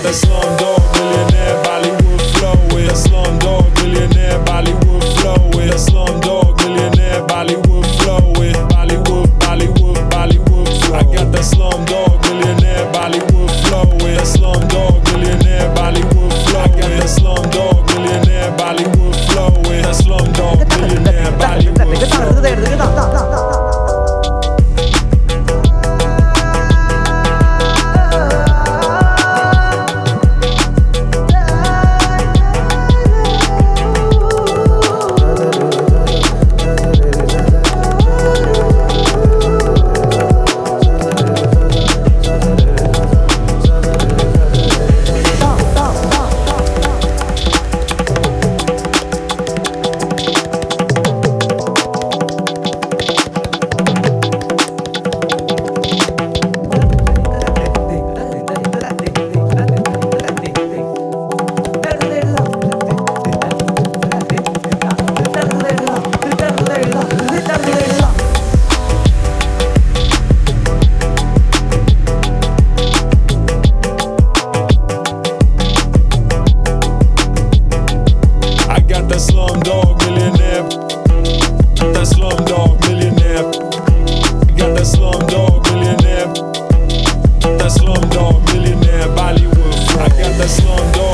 that slumdog millionaire Bollywood flow with that slumdog millionaire Bollywood flow with that slumdog millionaire Bollywood flow with Bollywood flow. I got that slumdog millionaire Bollywood flow with that slumdog millionaire Bollywood flow. I got that slumdog millionaire Bollywood flow with that slumdog millionaire Bollywood flow. That slumdog millionaire, that slumdog millionaire. Got that slumdog millionaire, that slumdog millionaire Bollywood. I got that slumdog.